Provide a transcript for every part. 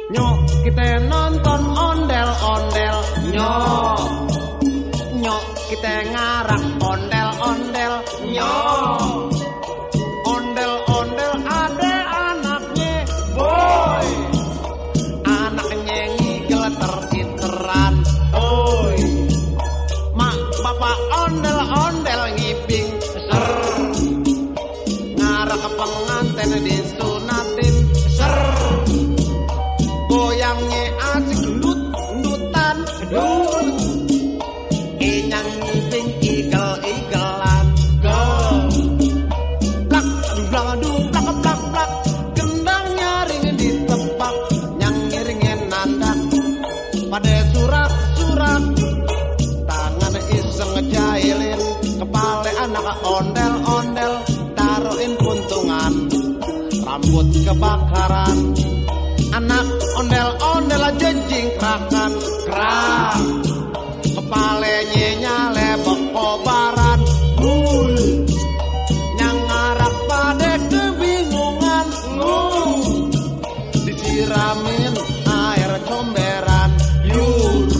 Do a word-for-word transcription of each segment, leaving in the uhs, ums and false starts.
Nyok kita nonton ondel-ondel. Nyok Nyok kita ngarak ondel-ondel. Nyok ondel-ondel ada anaknya boy. Anaknya ngigel ter-iteran. Oi mak bapak ondel-ondel ngiping ser. Ngarak pengantin disunatin ser. Goyangnya asik ndut-ndutan dut. Inyang ngiping igel-igelan go. Plak dublang duplak plak plak. Gendang nyaring ditepak. Nyang ngiringin nandak pada surak-surak. Tangan iseng ngejailin kepala anak ondel-ondel. Taruhin puntungan rambut kebakaran. Anak ondel-ondel jejing krakan krak. Kepalanya nyale kobaran. Hul nyang ngarap pada kebingungan. Ngung disiramin air comberan. Yur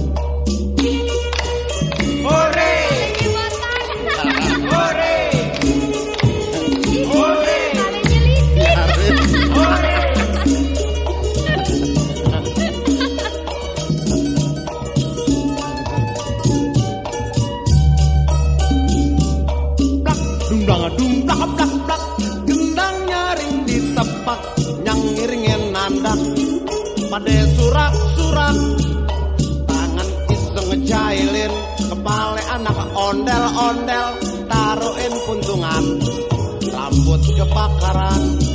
hore hore hore hore. Dumdang dumplak plak plak. Gendang nyaring ditepak. Nyang ngiringin nandak pada surak-surak. Tangan iseng ngejailin kepala anak ondel-ondel. Taruhin puntungan rambut kebakaran.